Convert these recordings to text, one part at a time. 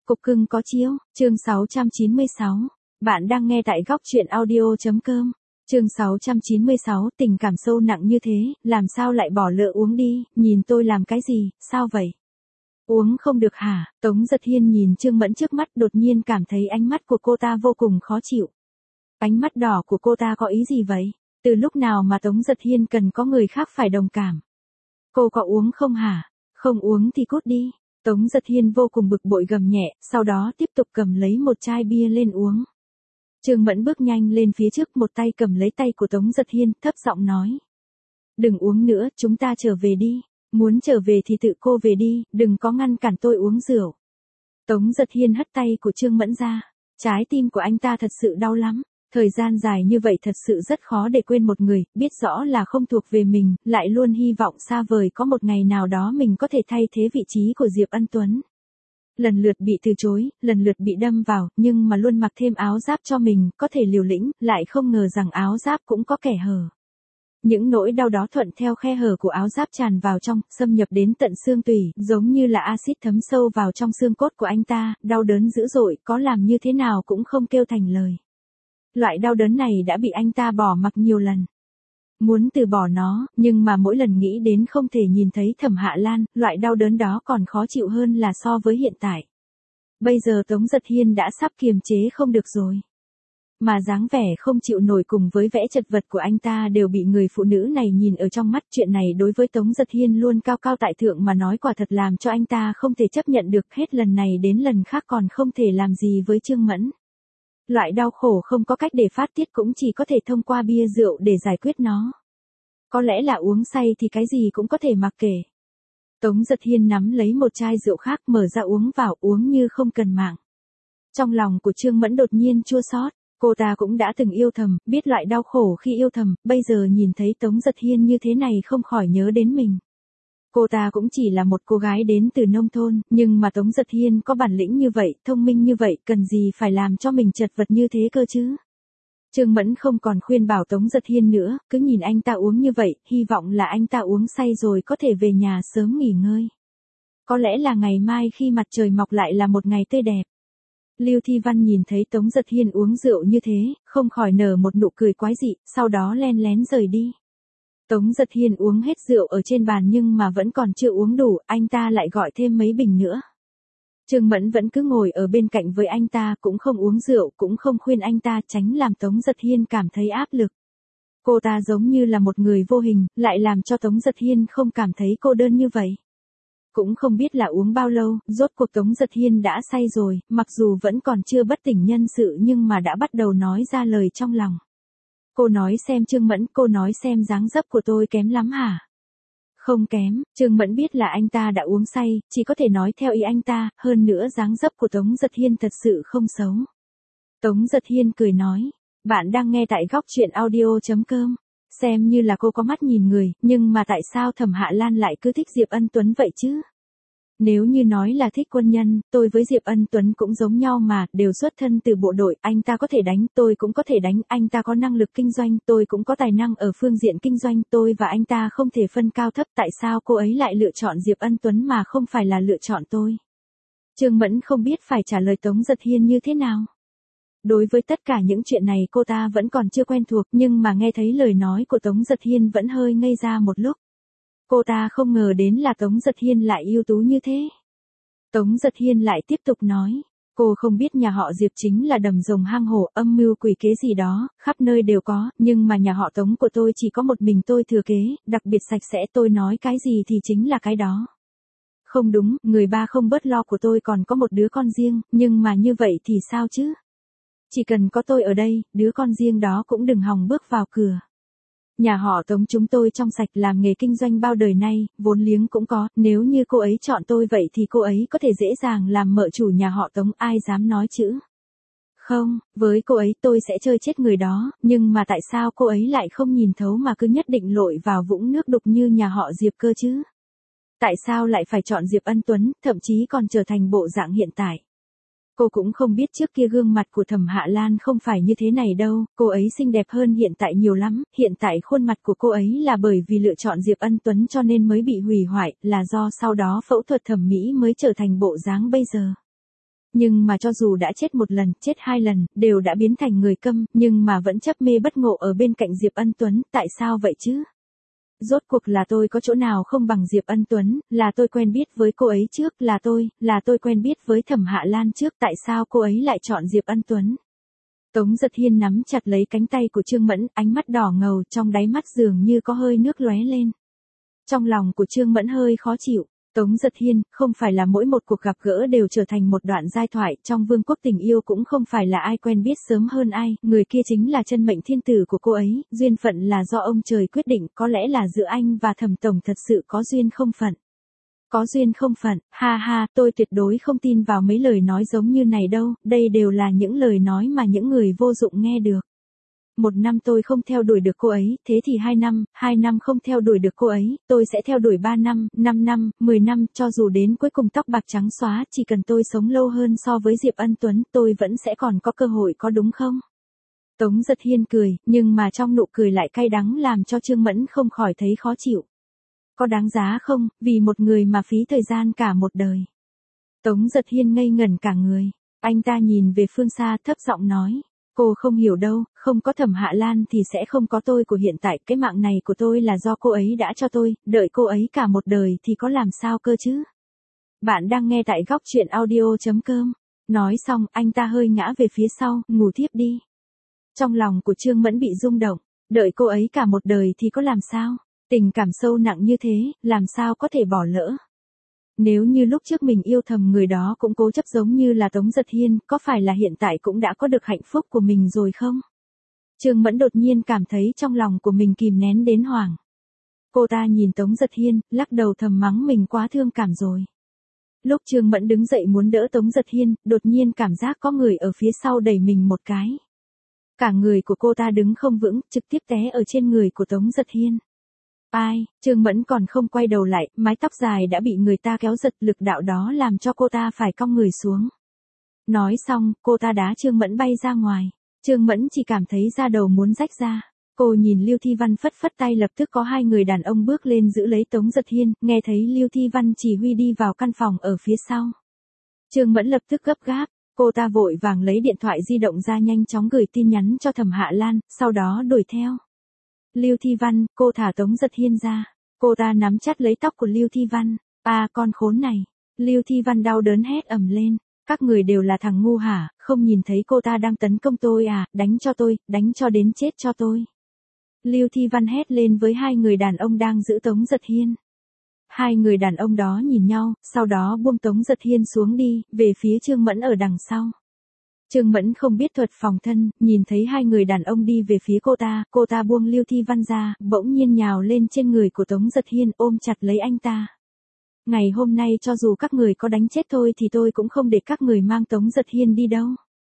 Cục cưng có chiếu, chương 696. Bạn đang nghe tại góc truyện audio.com. Chương 696, tình cảm sâu nặng như thế, làm sao lại bỏ lỡ uống đi, nhìn tôi làm cái gì, sao vậy? Uống không được hả? Tống Giật Hiên nhìn Trương Mẫn trước mắt, đột nhiên cảm thấy ánh mắt của cô ta vô cùng khó chịu. Ánh mắt đỏ của cô ta có ý gì vậy? Từ lúc nào mà Tống Giật Hiên cần có người khác phải đồng cảm? Cô có uống không hả? Không uống thì cút đi. Tống Giật Hiên vô cùng bực bội gầm nhẹ, sau đó tiếp tục cầm lấy một chai bia lên uống. Trương Mẫn bước nhanh lên phía trước, một tay cầm lấy tay của Tống Giật Hiên, thấp giọng nói. Đừng uống nữa, chúng ta trở về đi. Muốn trở về thì tự cô về đi, đừng có ngăn cản tôi uống rượu. Tống Giật Hiên hất tay của Trương Mẫn ra. Trái tim của anh ta thật sự đau lắm. Thời gian dài như vậy thật sự rất khó để quên một người, biết rõ là không thuộc về mình, lại luôn hy vọng xa vời có một ngày nào đó mình có thể thay thế vị trí của Diệp Ân Tuấn. Lần lượt bị từ chối, lần lượt bị đâm vào, nhưng mà luôn mặc thêm áo giáp cho mình, có thể liều lĩnh, lại không ngờ rằng áo giáp cũng có kẻ hở. Những nỗi đau đó thuận theo khe hở của áo giáp tràn vào trong, xâm nhập đến tận xương tủy, giống như là axit thấm sâu vào trong xương cốt của anh ta, đau đớn dữ dội, có làm như thế nào cũng không kêu thành lời. Loại đau đớn này đã bị anh ta bỏ mặc nhiều lần. Muốn từ bỏ nó, nhưng mà mỗi lần nghĩ đến không thể nhìn thấy Thẩm Hạ Lan, loại đau đớn đó còn khó chịu hơn là so với hiện tại. Bây giờ Tống Giật Hiên đã sắp kiềm chế không được rồi. Mà dáng vẻ không chịu nổi cùng với vẻ chật vật của anh ta đều bị người phụ nữ này nhìn ở trong mắt. Chuyện này đối với Tống Giật Hiên luôn cao cao tại thượng mà nói, quả thật làm cho anh ta không thể chấp nhận được, hết lần này đến lần khác còn không thể làm gì với Trương Mẫn. Loại đau khổ không có cách để phát tiết cũng chỉ có thể thông qua bia rượu để giải quyết nó. Có lẽ là uống say thì cái gì cũng có thể mặc kệ. Tống Giật Hiên nắm lấy một chai rượu khác, mở ra uống vào, uống như không cần mạng. Trong lòng của Trương Mẫn đột nhiên chua xót. Cô ta cũng đã từng yêu thầm, biết loại đau khổ khi yêu thầm, bây giờ nhìn thấy Tống Giật Hiên như thế này không khỏi nhớ đến mình. Cô ta cũng chỉ là một cô gái đến từ nông thôn, nhưng mà Tống Giật Hiên có bản lĩnh như vậy, thông minh như vậy, cần gì phải làm cho mình chật vật như thế cơ chứ? Trương Mẫn không còn khuyên bảo Tống Giật Hiên nữa, cứ nhìn anh ta uống như vậy, hy vọng là anh ta uống say rồi có thể về nhà sớm nghỉ ngơi. Có lẽ là ngày mai khi mặt trời mọc lại là một ngày tươi đẹp. Lưu Thi Văn nhìn thấy Tống Giật Hiên uống rượu như thế, không khỏi nở một nụ cười quái dị, sau đó len lén rời đi. Tống Giật Hiên uống hết rượu ở trên bàn nhưng mà vẫn còn chưa uống đủ, anh ta lại gọi thêm mấy bình nữa. Trương Mẫn vẫn cứ ngồi ở bên cạnh với anh ta, cũng không uống rượu, cũng không khuyên anh ta, tránh làm Tống Giật Hiên cảm thấy áp lực. Cô ta giống như là một người vô hình, lại làm cho Tống Giật Hiên không cảm thấy cô đơn như vậy. Cũng không biết là uống bao lâu, rốt cuộc Tống Giật Hiên đã say rồi, mặc dù vẫn còn chưa bất tỉnh nhân sự nhưng mà đã bắt đầu nói ra lời trong lòng. Cô nói xem Trương Mẫn, cô nói xem dáng dấp của tôi kém lắm hả? Không kém, Trương Mẫn biết là anh ta đã uống say, chỉ có thể nói theo ý anh ta, hơn nữa dáng dấp của Tống Giật Hiên thật sự không xấu. Tống Giật Hiên cười nói, bạn đang nghe tại góc truyện audio.com. Xem như là cô có mắt nhìn người, nhưng mà tại sao Thẩm Hạ Lan lại cứ thích Diệp Ân Tuấn vậy chứ? Nếu như nói là thích quân nhân, tôi với Diệp Ân Tuấn cũng giống nhau mà, đều xuất thân từ bộ đội, anh ta có thể đánh, tôi cũng có thể đánh, anh ta có năng lực kinh doanh, tôi cũng có tài năng ở phương diện kinh doanh, tôi và anh ta không thể phân cao thấp, tại sao cô ấy lại lựa chọn Diệp Ân Tuấn mà không phải là lựa chọn tôi? Trương Mẫn không biết phải trả lời Tống Giật Hiên như thế nào. Đối với tất cả những chuyện này cô ta vẫn còn chưa quen thuộc, nhưng mà nghe thấy lời nói của Tống Giật Hiên vẫn hơi ngây ra một lúc. Cô ta không ngờ đến là Tống Giật Hiên lại ưu tú như thế. Tống Giật Hiên lại tiếp tục nói, cô không biết nhà họ Diệp chính là đầm rồng hang hổ, âm mưu quỷ kế gì đó, khắp nơi đều có, nhưng mà nhà họ Tống của tôi chỉ có một mình tôi thừa kế, đặc biệt sạch sẽ, tôi nói cái gì thì chính là cái đó. Không đúng, người ba không bớt lo của tôi còn có một đứa con riêng, nhưng mà như vậy thì sao chứ? Chỉ cần có tôi ở đây, đứa con riêng đó cũng đừng hòng bước vào cửa. Nhà họ Tống chúng tôi trong sạch, làm nghề kinh doanh bao đời nay, vốn liếng cũng có, nếu như cô ấy chọn tôi vậy thì cô ấy có thể dễ dàng làm mợ chủ nhà họ Tống, ai dám nói chữ. Không, với cô ấy tôi sẽ chơi chết người đó, nhưng mà tại sao cô ấy lại không nhìn thấu mà cứ nhất định lội vào vũng nước đục như nhà họ Diệp cơ chứ? Tại sao lại phải chọn Diệp Ân Tuấn, thậm chí còn trở thành bộ dạng hiện tại? Cô cũng không biết trước kia gương mặt của Thẩm Hạ Lan không phải như thế này đâu, cô ấy xinh đẹp hơn hiện tại nhiều lắm, hiện tại khuôn mặt của cô ấy là bởi vì lựa chọn Diệp Ân Tuấn cho nên mới bị hủy hoại, là do sau đó phẫu thuật thẩm mỹ mới trở thành bộ dáng bây giờ. Nhưng mà cho dù đã chết một lần, chết hai lần, đều đã biến thành người câm, nhưng mà vẫn chấp mê bất ngộ ở bên cạnh Diệp Ân Tuấn, tại sao vậy chứ? Rốt cuộc là tôi có chỗ nào không bằng Diệp Ân Tuấn, là tôi quen biết với cô ấy trước, là tôi quen biết với Thẩm Hạ Lan trước, tại sao cô ấy lại chọn Diệp Ân Tuấn? Tống Giật Hiên nắm chặt lấy cánh tay của Trương Mẫn, ánh mắt đỏ ngầu, trong đáy mắt dường như có hơi nước lóe lên. Trong lòng của Trương Mẫn hơi khó chịu. Tống Giật Hiên, không phải là mỗi một cuộc gặp gỡ đều trở thành một đoạn giai thoại, trong vương quốc tình yêu cũng không phải là ai quen biết sớm hơn ai, người kia chính là chân mệnh thiên tử của cô ấy, duyên phận là do ông trời quyết định, có lẽ là giữa anh và Thẩm tổng thật sự có duyên không phận. Có duyên không phận, ha ha, tôi tuyệt đối không tin vào mấy lời nói giống như này đâu, đây đều là những lời nói mà những người vô dụng nghe được. 1 năm tôi không theo đuổi được cô ấy, thế thì 2 năm không theo đuổi được cô ấy, tôi sẽ theo đuổi 3 năm, 5 năm, 10 năm, cho dù đến cuối cùng tóc bạc trắng xóa, chỉ cần tôi sống lâu hơn so với Diệp Ân Tuấn, tôi vẫn sẽ còn có cơ hội, có đúng không? Tống Giật Hiên cười, nhưng mà trong nụ cười lại cay đắng làm cho Trương Mẫn không khỏi thấy khó chịu. Có đáng giá không, vì một người mà phí thời gian cả một đời. Tống Giật Hiên ngây ngẩn cả người, anh ta nhìn về phương xa thấp giọng nói. Cô không hiểu đâu, không có Thẩm Hạ Lan thì sẽ không có tôi của hiện tại, cái mạng này của tôi là do cô ấy đã cho tôi, đợi cô ấy cả một đời thì có làm sao cơ chứ? Bạn đang nghe tại góc truyện audio.com. Nói xong, anh ta hơi ngã về phía sau, ngủ thiếp đi. Trong lòng của Trương Mẫn bị rung động, đợi cô ấy cả một đời thì có làm sao? Tình cảm sâu nặng như thế, làm sao có thể bỏ lỡ? Nếu như lúc trước mình yêu thầm người đó cũng cố chấp giống như là Tống Giật Hiên, có phải là hiện tại cũng đã có được hạnh phúc của mình rồi không? Trương Mẫn đột nhiên cảm thấy trong lòng của mình kìm nén đến hoảng. Cô ta nhìn Tống Giật Hiên, lắc đầu thầm mắng mình quá thương cảm rồi. Lúc Trương Mẫn đứng dậy muốn đỡ Tống Giật Hiên, đột nhiên cảm giác có người ở phía sau đẩy mình một cái. Cả người của cô ta đứng không vững, trực tiếp té ở trên người của Tống Giật Hiên. Ai, Trương Mẫn còn không quay đầu lại, mái tóc dài đã bị người ta kéo giật, lực đạo đó làm cho cô ta phải cong người xuống. Nói xong, cô ta đá Trương Mẫn bay ra ngoài. Trương Mẫn chỉ cảm thấy da đầu muốn rách ra. Cô nhìn Lưu Thi Văn phất phất tay, lập tức có 2 người đàn ông bước lên giữ lấy Tống Giật Hiên, nghe thấy Lưu Thi Văn chỉ huy đi vào căn phòng ở phía sau. Trương Mẫn lập tức gấp gáp, cô ta vội vàng lấy điện thoại di động ra nhanh chóng gửi tin nhắn cho Thẩm Hạ Lan, sau đó đuổi theo. Lưu Thi Văn, cô thả Tống Giật Hiên ra. Cô ta nắm chặt lấy tóc của Lưu Thi Văn. À, con khốn này. Lưu Thi Văn đau đớn hét ầm lên. Các người đều là thằng ngu hả, không nhìn thấy cô ta đang tấn công tôi à, đánh cho tôi, đánh cho đến chết cho tôi. Lưu Thi Văn hét lên với 2 người đàn ông đang giữ Tống Giật Hiên. 2 người đàn ông đó nhìn nhau, sau đó buông Tống Giật Hiên xuống đi, về phía Trương Mẫn ở đằng sau. Trương Mẫn không biết thuật phòng thân, nhìn thấy 2 người đàn ông đi về phía cô ta buông Lưu Thi Văn ra, bỗng nhiên nhào lên trên người của Tống Giật Hiên ôm chặt lấy anh ta. Ngày hôm nay cho dù các người có đánh chết tôi thì tôi cũng không để các người mang Tống Giật Hiên đi đâu.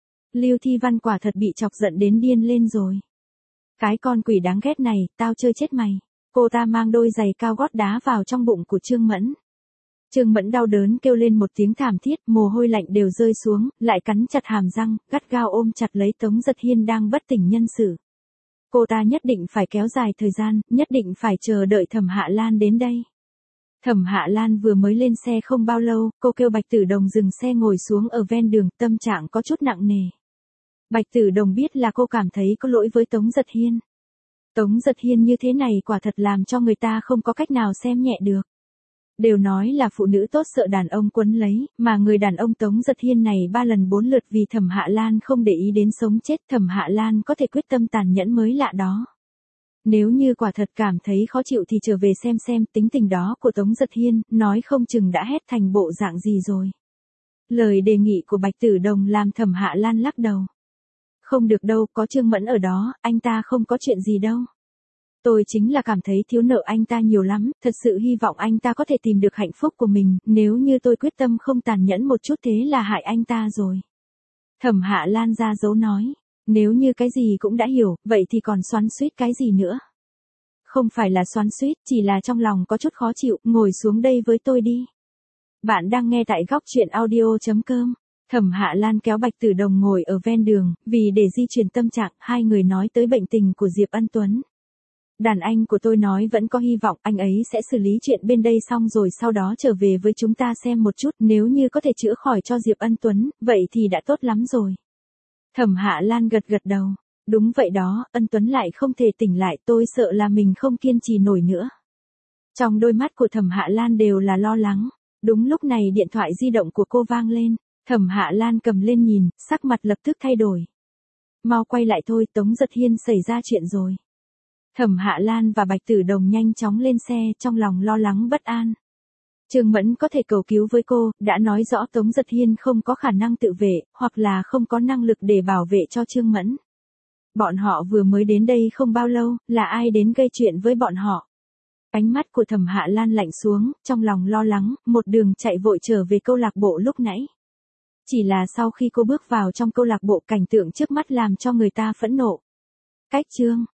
Lưu Thi Văn quả thật bị chọc giận đến điên lên rồi. Cái con quỷ đáng ghét này, tao chơi chết mày. Cô ta mang đôi giày cao gót đá vào trong bụng của Trương Mẫn. Trương Mẫn đau đớn kêu lên một tiếng thảm thiết, mồ hôi lạnh đều rơi xuống, lại cắn chặt hàm răng, gắt gao ôm chặt lấy Tống Giật Hiên đang bất tỉnh nhân sự. Cô ta nhất định phải kéo dài thời gian, nhất định phải chờ đợi Thẩm Hạ Lan đến đây. Thẩm Hạ Lan vừa mới lên xe không bao lâu, cô kêu Bạch Tử Đồng dừng xe ngồi xuống ở ven đường, tâm trạng có chút nặng nề. Bạch Tử Đồng biết là cô cảm thấy có lỗi với Tống Giật Hiên. Tống Giật Hiên như thế này quả thật làm cho người ta không có cách nào xem nhẹ được. Đều nói là phụ nữ tốt sợ đàn ông quấn lấy, mà người đàn ông Tống Giật Hiên này 3 lần 4 lượt vì Thẩm Hạ Lan không để ý đến sống chết, Thẩm Hạ Lan có thể quyết tâm tàn nhẫn mới lạ đó. Nếu như quả thật cảm thấy khó chịu thì trở về xem tính tình đó của Tống Giật Hiên, nói không chừng đã hét thành bộ dạng gì rồi. Lời đề nghị của Bạch Tử Đồng làm Thẩm Hạ Lan lắc đầu. Không được đâu, có Trương Mẫn ở đó, anh ta không có chuyện gì đâu. Tôi chính là cảm thấy thiếu nợ anh ta nhiều lắm, thật sự hy vọng anh ta có thể tìm được hạnh phúc của mình, nếu như tôi quyết tâm không tàn nhẫn một chút thế là hại anh ta rồi. Thẩm Hạ Lan ra dấu nói, nếu như cái gì cũng đã hiểu, vậy thì còn xoắn xuýt cái gì nữa. Không phải là xoắn xuýt, chỉ là trong lòng có chút khó chịu, ngồi xuống đây với tôi đi. Bạn đang nghe tại góc truyện audio.com. Thẩm Hạ Lan kéo Bạch Tử Đồng ngồi ở ven đường, vì để di chuyển tâm trạng, 2 người nói tới bệnh tình của Diệp Ân Tuấn. Đàn anh của tôi nói vẫn có hy vọng anh ấy sẽ xử lý chuyện bên đây xong rồi sau đó trở về với chúng ta xem một chút, nếu như có thể chữa khỏi cho Diệp Ân Tuấn, vậy thì đã tốt lắm rồi. Thẩm Hạ Lan gật gật đầu. Đúng vậy đó, Ân Tuấn lại không thể tỉnh lại, tôi sợ là mình không kiên trì nổi nữa. Trong đôi mắt của Thẩm Hạ Lan đều là lo lắng. Đúng lúc này điện thoại di động của cô vang lên. Thẩm Hạ Lan cầm lên nhìn, sắc mặt lập tức thay đổi. Mau quay lại thôi, Tống Giật Hiên xảy ra chuyện rồi. Thẩm Hạ Lan và Bạch Tử Đồng nhanh chóng lên xe, trong lòng lo lắng bất an. Trương Mẫn có thể cầu cứu với cô, đã nói rõ Tống Giật Hiên không có khả năng tự vệ, hoặc là không có năng lực để bảo vệ cho Trương Mẫn. Bọn họ vừa mới đến đây không bao lâu, là ai đến gây chuyện với bọn họ? Ánh mắt của Thẩm Hạ Lan lạnh xuống, trong lòng lo lắng, một đường chạy vội trở về câu lạc bộ lúc nãy. Chỉ là sau khi cô bước vào trong câu lạc bộ, cảnh tượng trước mắt làm cho người ta phẫn nộ. Cách chương